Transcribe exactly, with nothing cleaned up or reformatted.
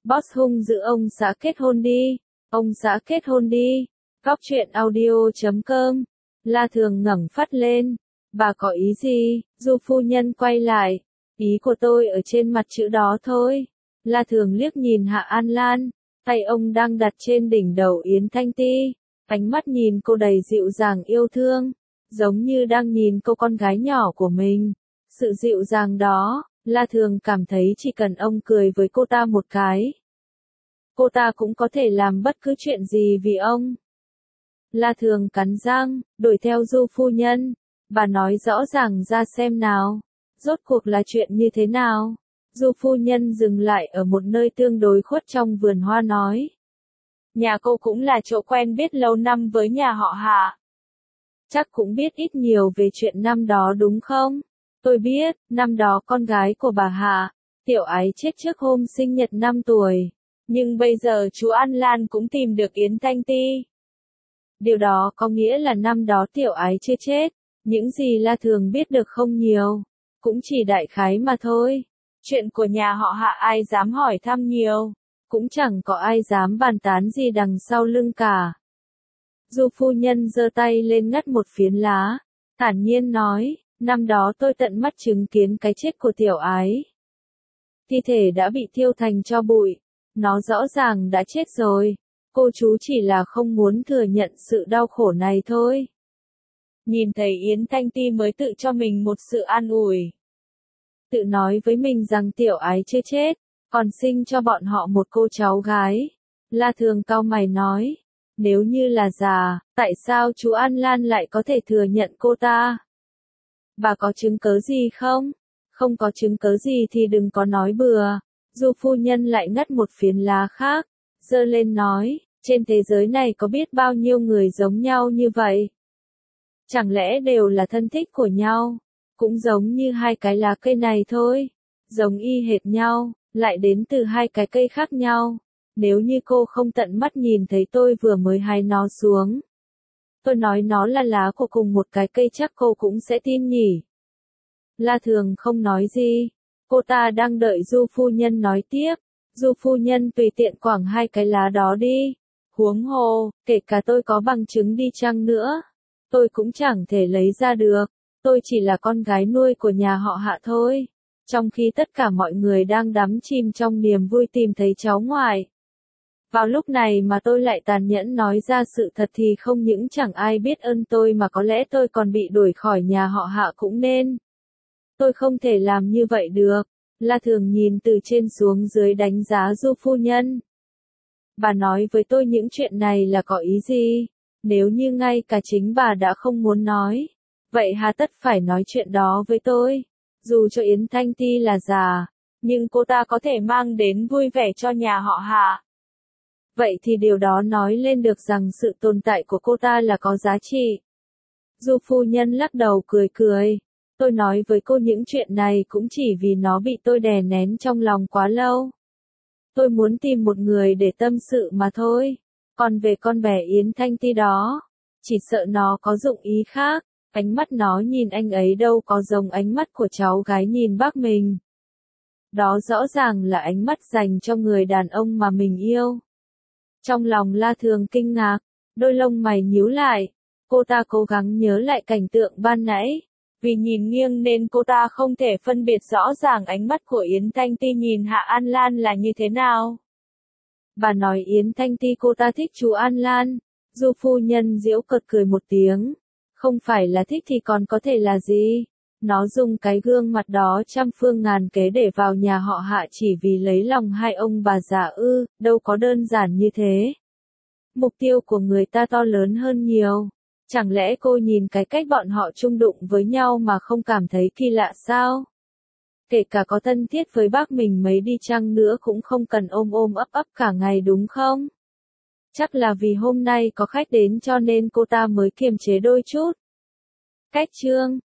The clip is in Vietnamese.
Boss hung dữ ông xã kết hôn đi, ông xã kết hôn đi. Góc truyện audio chấm com. La Thường ngẩng phát lên. Bà có ý gì? Du phu nhân quay lại. Ý của tôi ở trên mặt chữ đó thôi. La Thường liếc nhìn Hạ An Lan. Tay ông đang đặt trên đỉnh đầu Yến Thanh Ti. Ánh mắt nhìn cô đầy dịu dàng yêu thương. Giống như đang nhìn cô con gái nhỏ của mình. Sự dịu dàng đó, La Thường cảm thấy chỉ cần ông cười với cô ta một cái. Cô ta cũng có thể làm bất cứ chuyện gì vì ông. La Thường cắn răng, đuổi theo Du phu nhân. Bà nói rõ ràng ra xem nào. Rốt cuộc là chuyện như thế nào? Du phu nhân dừng lại ở một nơi tương đối khuất trong vườn hoa nói. Nhà cô cũng là chỗ quen biết lâu năm với nhà họ Hạ. Chắc cũng biết ít nhiều về chuyện năm đó đúng không? Tôi biết, năm đó con gái của bà Hạ, Tiểu Ái chết trước hôm sinh nhật năm tuổi. Nhưng bây giờ chú An Lan cũng tìm được Yến Thanh Ti. Điều đó có nghĩa là năm đó Tiểu Ái chưa chết. Những gì La Thường biết được không nhiều. Cũng chỉ đại khái mà thôi. Chuyện của nhà họ Hạ ai dám hỏi thăm nhiều. Cũng chẳng có ai dám bàn tán gì đằng sau lưng cả. Du phu nhân giơ tay lên ngắt một phiến lá. Thản nhiên nói, năm đó tôi tận mắt chứng kiến cái chết của Tiểu Ái. Thi thể đã bị thiêu thành tro bụi. Nó rõ ràng đã chết rồi. Cô chú chỉ là không muốn thừa nhận sự đau khổ này thôi. Nhìn thấy Yến Thanh Ti mới tự cho mình một sự an ủi. Tự nói với mình rằng Tiểu Ái chưa chết, còn sinh cho bọn họ một cô cháu gái. La Thường cau mày nói, nếu như là già, tại sao chú An Lan lại có thể thừa nhận cô ta? Bà có chứng cớ gì không? Không có chứng cớ gì thì đừng có nói bừa. Du phu nhân lại ngắt một phiến lá khác, giơ lên nói, trên thế giới này có biết bao nhiêu người giống nhau như vậy? Chẳng lẽ đều là thân thích của nhau? Cũng giống như hai cái lá cây này thôi. Giống y hệt nhau, lại đến từ hai cái cây khác nhau. Nếu như cô không tận mắt nhìn thấy tôi vừa mới hái nó xuống. Tôi nói nó là lá của cùng một cái cây chắc cô cũng sẽ tin nhỉ. La Thường không nói gì. Cô ta đang đợi Du phu nhân nói tiếp. Du phu nhân tùy tiện quẳng hai cái lá đó đi. Huống hồ, kể cả tôi có bằng chứng đi chăng nữa. Tôi cũng chẳng thể lấy ra được. Tôi chỉ là con gái nuôi của nhà họ Hạ thôi. Trong khi tất cả mọi người đang đắm chìm trong niềm vui tìm thấy cháu ngoại. Vào lúc này mà tôi lại tàn nhẫn nói ra sự thật thì không những chẳng ai biết ơn tôi mà có lẽ tôi còn bị đuổi khỏi nhà họ Hạ cũng nên. Tôi không thể làm như vậy được. La Thường nhìn từ trên xuống dưới đánh giá Du phu nhân. Bà nói với tôi những chuyện này là có ý gì? Nếu như ngay cả chính bà đã không muốn nói. Vậy hà tất phải nói chuyện đó với tôi? Dù cho Yến Thanh Ti là già, nhưng cô ta có thể mang đến vui vẻ cho nhà họ Hạ. Vậy thì điều đó nói lên được rằng sự tồn tại của cô ta là có giá trị. Du phu nhân lắc đầu cười cười. Tôi nói với cô những chuyện này cũng chỉ vì nó bị tôi đè nén trong lòng quá lâu. Tôi muốn tìm một người để tâm sự mà thôi. Còn về con bé Yến Thanh Ti đó, chỉ sợ nó có dụng ý khác. Ánh mắt nó nhìn anh ấy đâu có giống ánh mắt của cháu gái nhìn bác mình. Đó rõ ràng là ánh mắt dành cho người đàn ông mà mình yêu. Trong lòng La Thường kinh ngạc, đôi lông mày nhíu lại. Cô ta cố gắng nhớ lại cảnh tượng ban nãy. Vì nhìn nghiêng nên cô ta không thể phân biệt rõ ràng ánh mắt của Yến Thanh Ti nhìn Hạ An Lan là như thế nào. Bà nói Yến Thanh Ti cô ta thích chú An Lan. Du phu nhân giễu cợt cười một tiếng. Không phải là thích thì còn có thể là gì? Nó dùng cái gương mặt đó trăm phương ngàn kế để vào nhà họ Hạ chỉ vì lấy lòng hai ông bà già ư, đâu có đơn giản như thế. Mục tiêu của người ta to lớn hơn nhiều. Chẳng lẽ cô nhìn cái cách bọn họ chung đụng với nhau mà không cảm thấy kỳ lạ sao? Kể cả có thân thiết với bác mình mấy đi chăng nữa cũng không cần ôm ôm ấp ấp cả ngày đúng không? Chắc là vì hôm nay có khách đến cho nên cô ta mới kiềm chế đôi chút. Cách chương